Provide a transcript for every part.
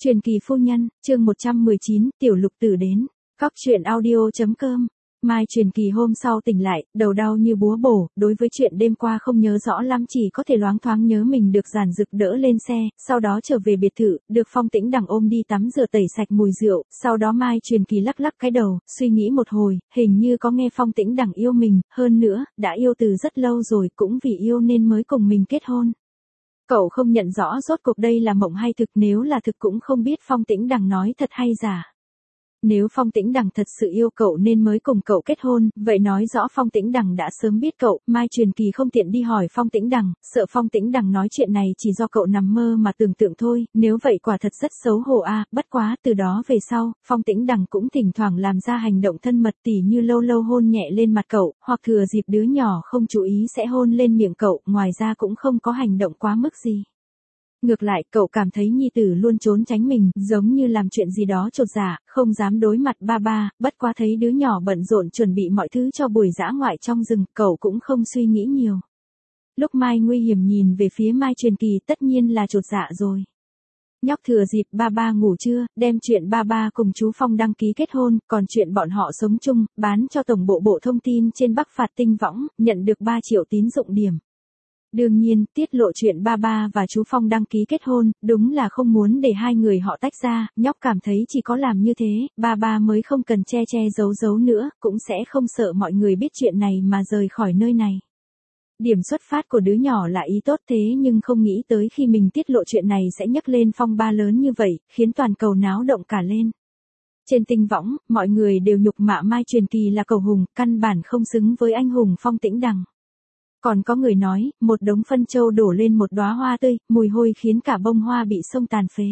Truyền kỳ phu nhân, chương 119, tiểu lục tử đến. Cóc truyện audio.com. Mai Truyền kỳ hôm sau tỉnh lại, đầu đau như búa bổ, đối với chuyện đêm qua không nhớ rõ lắm, chỉ có thể loáng thoáng nhớ mình được Giản Dực đỡ lên xe, sau đó trở về biệt thự, được Phong Tĩnh Đằng ôm đi tắm rửa tẩy sạch mùi rượu, sau đó Mai Truyền kỳ lắc lắc cái đầu, suy nghĩ một hồi, hình như có nghe Phong Tĩnh Đằng yêu mình, hơn nữa, đã yêu từ rất lâu rồi, cũng vì yêu nên mới cùng mình kết hôn. Cậu không nhận rõ rốt cuộc đây là mộng hay thực, nếu là thực cũng không biết Phong Tĩnh Đằng nói thật hay giả. Nếu Phong Tĩnh Đằng thật sự yêu cậu nên mới cùng cậu kết hôn, vậy nói rõ Phong Tĩnh Đằng đã sớm biết cậu. Mai Truyền kỳ không tiện đi hỏi Phong Tĩnh Đằng, sợ Phong Tĩnh Đằng nói chuyện này chỉ do cậu nằm mơ mà tưởng tượng thôi, nếu vậy quả thật rất xấu hổ a. Bất quá từ đó về sau, Phong Tĩnh Đằng cũng thỉnh thoảng làm ra hành động thân mật, tỉ như lâu lâu hôn nhẹ lên mặt cậu, hoặc thừa dịp đứa nhỏ không chú ý sẽ hôn lên miệng cậu, ngoài ra cũng không có hành động quá mức gì. Ngược lại, cậu cảm thấy nhi tử luôn trốn tránh mình, giống như làm chuyện gì đó chột dạ, không dám đối mặt ba ba, bất quá thấy đứa nhỏ bận rộn chuẩn bị mọi thứ cho buổi dã ngoại trong rừng, cậu cũng không suy nghĩ nhiều. Lúc Mai nguy hiểm nhìn về phía Mai Truyền kỳ tất nhiên là chột dạ rồi. Nhóc thừa dịp ba ba ngủ trưa, đem chuyện ba ba cùng chú Phong đăng ký kết hôn, còn chuyện bọn họ sống chung, bán cho tổng bộ Bộ Thông tin trên Bắc Phạt Tinh Võng, nhận được 3 triệu tín dụng điểm. Đương nhiên, tiết lộ chuyện ba ba và chú Phong đăng ký kết hôn, đúng là không muốn để hai người họ tách ra, nhóc cảm thấy chỉ có làm như thế, ba ba mới không cần che che giấu giấu nữa, cũng sẽ không sợ mọi người biết chuyện này mà rời khỏi nơi này. Điểm xuất phát của đứa nhỏ là ý tốt, thế nhưng không nghĩ tới khi mình tiết lộ chuyện này sẽ nhấc lên phong ba lớn như vậy, khiến toàn cầu náo động cả lên. Trên Tinh Võng, mọi người đều nhục mạ Mai Truyền kỳ là cầu hùng, căn bản không xứng với anh hùng Phong Tĩnh Đằng. Còn có người nói, một đống phân châu đổ lên một đóa hoa tươi, mùi hôi khiến cả bông hoa bị xông tàn phế.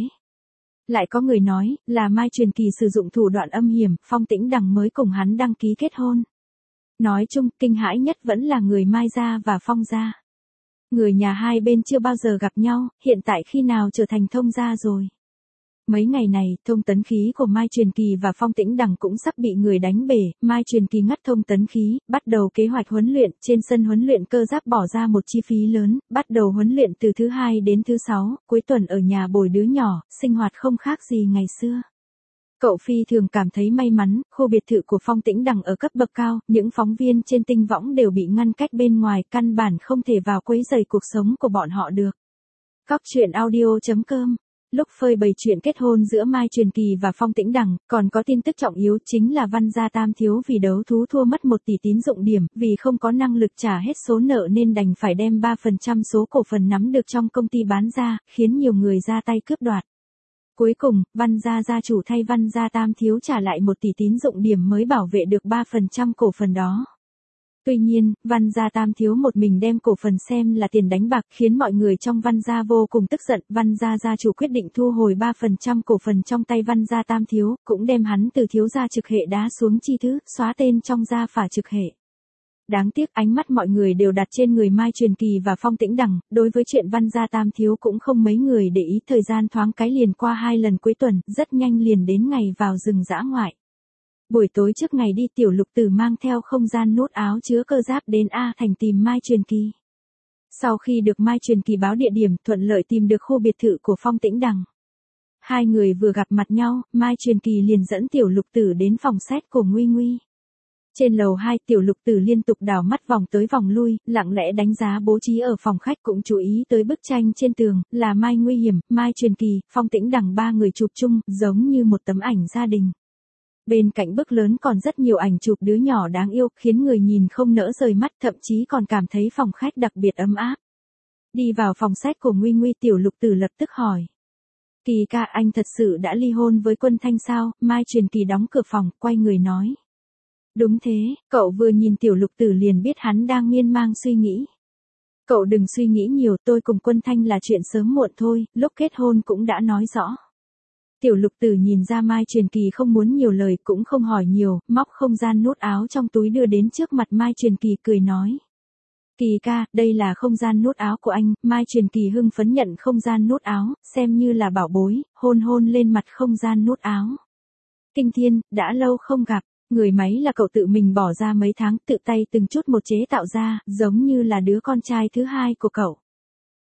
Lại có người nói, là Mai Truyền kỳ sử dụng thủ đoạn âm hiểm, Phong Tĩnh Đằng mới cùng hắn đăng ký kết hôn. Nói chung, kinh hãi nhất vẫn là người Mai gia và Phong gia. Người nhà hai bên chưa bao giờ gặp nhau, hiện tại khi nào trở thành thông gia rồi. Mấy ngày này, thông tấn khí của Mai Truyền kỳ và Phong Tĩnh Đằng cũng sắp bị người đánh bể, Mai Truyền kỳ ngắt thông tấn khí, bắt đầu kế hoạch huấn luyện, trên sân huấn luyện cơ giáp bỏ ra một chi phí lớn, bắt đầu huấn luyện từ thứ 2 đến thứ 6, cuối tuần ở nhà bồi đứa nhỏ, sinh hoạt không khác gì ngày xưa. Cậu phi thường cảm thấy may mắn, khu biệt thự của Phong Tĩnh Đằng ở cấp bậc cao, những phóng viên trên Tinh Võng đều bị ngăn cách bên ngoài, căn bản không thể vào quấy rầy cuộc sống của bọn họ được. Cóc truyện audio.com. Lúc phơi bày chuyện kết hôn giữa Mai Truyền kỳ và Phong Tĩnh Đằng, còn có tin tức trọng yếu chính là Văn gia Tam thiếu vì đấu thú thua mất 1 tỷ tín dụng điểm, vì không có năng lực trả hết số nợ nên đành phải đem 3% số cổ phần nắm được trong công ty bán ra, khiến nhiều người ra tay cướp đoạt. Cuối cùng, Văn gia gia chủ thay Văn gia Tam thiếu trả lại 1 tỷ tín dụng điểm mới bảo vệ được 3% cổ phần đó. Tuy nhiên, Văn gia Tam thiếu một mình đem cổ phần xem là tiền đánh bạc, khiến mọi người trong Văn gia vô cùng tức giận. Văn gia gia chủ quyết định thu hồi 3% cổ phần trong tay Văn gia Tam thiếu, cũng đem hắn từ thiếu gia trực hệ đá xuống chi thứ, xóa tên trong gia phả trực hệ. Đáng tiếc ánh mắt mọi người đều đặt trên người Mai Truyền kỳ và Phong Tĩnh Đằng, đối với chuyện Văn gia Tam thiếu cũng không mấy người để ý, thời gian thoáng cái liền qua 2 lần cuối tuần, rất nhanh liền đến ngày vào rừng dã ngoại. Buổi tối trước ngày đi, tiểu lục tử mang theo không gian nút áo chứa cơ giáp đến A Thành tìm Mai Truyền kỳ. Sau khi được Mai Truyền kỳ báo địa điểm, thuận lợi tìm được khu biệt thự của Phong Tĩnh Đằng. Hai người vừa gặp mặt nhau, Mai Truyền kỳ liền dẫn tiểu lục tử đến phòng xét của Nguy Nguy. Trên lầu 2, tiểu lục tử liên tục đảo mắt vòng tới vòng lui, lặng lẽ đánh giá bố trí ở phòng khách, cũng chú ý tới bức tranh trên tường, là Mai Nguy hiểm, Mai Truyền kỳ, Phong Tĩnh Đằng 3 người chụp chung, giống như một tấm ảnh gia đình. Bên cạnh bức lớn còn rất nhiều ảnh chụp đứa nhỏ đáng yêu, khiến người nhìn không nỡ rời mắt, thậm chí còn cảm thấy phòng khách đặc biệt ấm áp. Đi vào phòng sách của Nguy Nguy, tiểu lục tử lập tức hỏi. Kỳ ca, anh thật sự đã ly hôn với Quân Thanh sao? Mai Truyền kỳ đóng cửa phòng, quay người nói. Đúng thế, cậu vừa nhìn tiểu lục tử liền biết hắn đang miên man suy nghĩ. Cậu đừng suy nghĩ nhiều, tôi cùng Quân Thanh là chuyện sớm muộn thôi, lúc kết hôn cũng đã nói rõ. Tiểu lục tử nhìn ra Mai Truyền kỳ không muốn nhiều lời, cũng không hỏi nhiều, móc không gian nút áo trong túi đưa đến trước mặt Mai Truyền kỳ, cười nói. Kỳ ca, đây là không gian nút áo của anh. Mai Truyền kỳ hưng phấn nhận không gian nút áo, xem như là bảo bối, hôn hôn lên mặt không gian nút áo. Kinh thiên, đã lâu không gặp, người máy là cậu tự mình bỏ ra mấy tháng, tự tay từng chút một chế tạo ra, giống như là đứa con trai thứ 2 của cậu.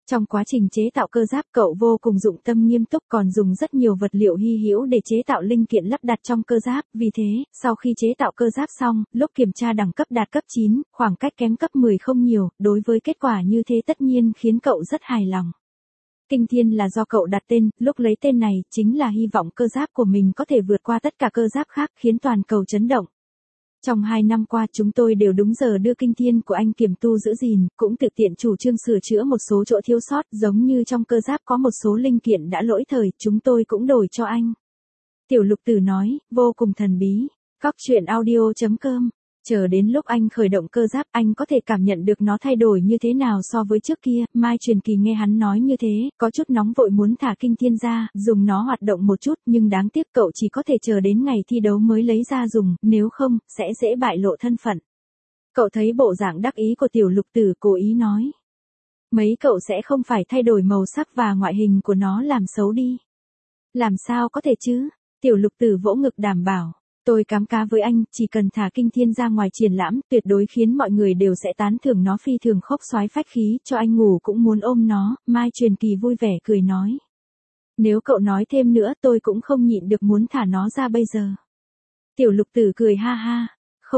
Trong quá trình chế tạo cơ giáp cậu vô cùng dụng tâm nghiêm túc còn dùng rất nhiều vật liệu hy hữu để chế tạo linh kiện lắp đặt trong cơ giáp. Vì thế, sau khi chế tạo cơ giáp xong, lúc kiểm tra đẳng cấp đạt cấp 9, khoảng cách kém cấp 10 không nhiều, đối với kết quả như thế tất nhiên khiến cậu rất hài lòng. Kinh thiên là do cậu đặt tên, lúc lấy tên này chính là hy vọng cơ giáp của mình có thể vượt qua tất cả cơ giáp khác khiến toàn cầu chấn động. Trong 2 năm qua chúng tôi đều đúng giờ đưa kinh thiên của anh kiểm tu giữ gìn, cũng thực tiện chủ trương sửa chữa một số chỗ thiếu sót, giống như trong cơ giáp có một số linh kiện đã lỗi thời, chúng tôi cũng đổi cho anh. Tiểu Lục Tử nói, vô cùng thần bí. Cóc truyện audio.com. Chờ đến lúc anh khởi động cơ giáp anh có thể cảm nhận được nó thay đổi như thế nào so với trước kia. Mai Truyền Kỳ nghe hắn nói như thế, có chút nóng vội muốn thả kinh thiên ra, dùng nó hoạt động một chút, nhưng đáng tiếc cậu chỉ có thể chờ đến ngày thi đấu mới lấy ra dùng, nếu không, sẽ dễ bại lộ thân phận. Cậu thấy bộ dạng đắc ý của Tiểu Lục Tử cố ý nói. Mấy cậu sẽ không phải thay đổi màu sắc và ngoại hình của nó làm xấu đi. Làm sao có thể chứ? Tiểu Lục Tử vỗ ngực đảm bảo. Tôi cám cá với anh, chỉ cần thả kinh thiên ra ngoài triển lãm, tuyệt đối khiến mọi người đều sẽ tán thưởng nó phi thường khốc xoái phách khí, cho anh ngủ cũng muốn ôm nó. Mai Truyền Kỳ vui vẻ cười nói. Nếu cậu nói thêm nữa tôi cũng không nhịn được muốn thả nó ra bây giờ. Tiểu Lục Tử cười ha ha.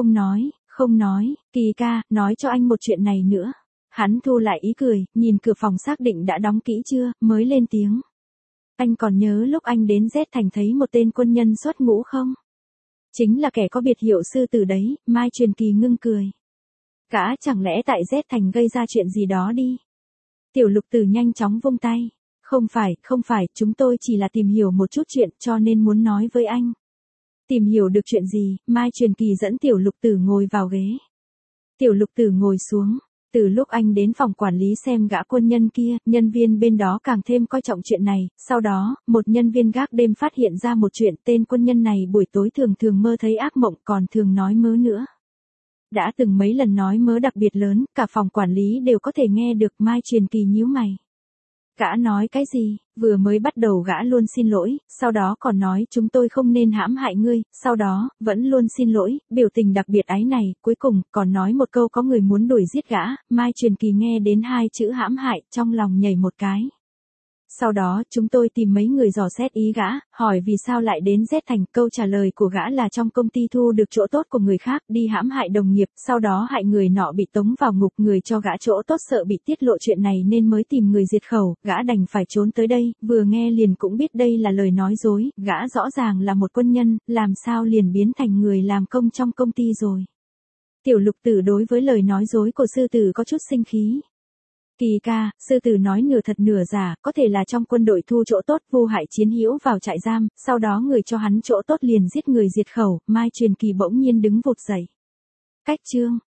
Không nói, Kỳ ca, nói cho anh một chuyện này nữa. Hắn thu lại ý cười, nhìn cửa phòng xác định đã đóng kỹ chưa, mới lên tiếng. Anh còn nhớ lúc anh đến Z thành thấy một tên quân nhân xuất ngũ không? Chính là kẻ có biệt hiệu sư tử đấy. Mai Truyền Kỳ ngưng cười. Gã chẳng lẽ tại Z thành gây ra chuyện gì đó đi? Tiểu Lục Tử nhanh chóng vung tay. Không phải, chúng tôi chỉ là tìm hiểu một chút chuyện cho nên muốn nói với anh. Tìm hiểu được chuyện gì? Mai Truyền Kỳ dẫn Tiểu Lục Tử ngồi vào ghế. Tiểu Lục Tử ngồi xuống. Từ lúc anh đến phòng quản lý xem gã quân nhân kia, nhân viên bên đó càng thêm coi trọng chuyện này, sau đó, một nhân viên gác đêm phát hiện ra một chuyện tên quân nhân này buổi tối thường mơ thấy ác mộng còn thường nói mớ nữa. Đã từng mấy lần nói mớ đặc biệt lớn, cả phòng quản lý đều có thể nghe được. Mai Truyền Kỳ nhíu mày. Gã nói cái gì? Vừa mới bắt đầu gã luôn xin lỗi, sau đó còn nói chúng tôi không nên hãm hại ngươi, sau đó, vẫn luôn xin lỗi, biểu tình đặc biệt ái này, cuối cùng, còn nói một câu có người muốn đuổi giết gã. Mai Truyền Kỳ nghe đến 2 chữ hãm hại, trong lòng nhảy một cái. Sau đó, chúng tôi tìm mấy người dò xét ý gã, hỏi vì sao lại đến Z thành, câu trả lời của gã là trong công ty thu được chỗ tốt của người khác, đi hãm hại đồng nghiệp, sau đó hại người nọ bị tống vào ngục, người cho gã chỗ tốt sợ bị tiết lộ chuyện này nên mới tìm người diệt khẩu, gã đành phải trốn tới đây, vừa nghe liền cũng biết đây là lời nói dối, gã rõ ràng là một quân nhân, làm sao liền biến thành người làm công trong công ty rồi. Tiểu Lục Tử đối với lời nói dối của sư tử có chút sinh khí. Kỳ ca, sư tử nói nửa thật nửa giả, có thể là trong quân đội thu chỗ tốt vu hại chiến hữu vào trại giam, sau đó người cho hắn chỗ tốt liền giết người diệt khẩu. Mai Truyền Kỳ bỗng nhiên đứng vụt dậy. Cách chương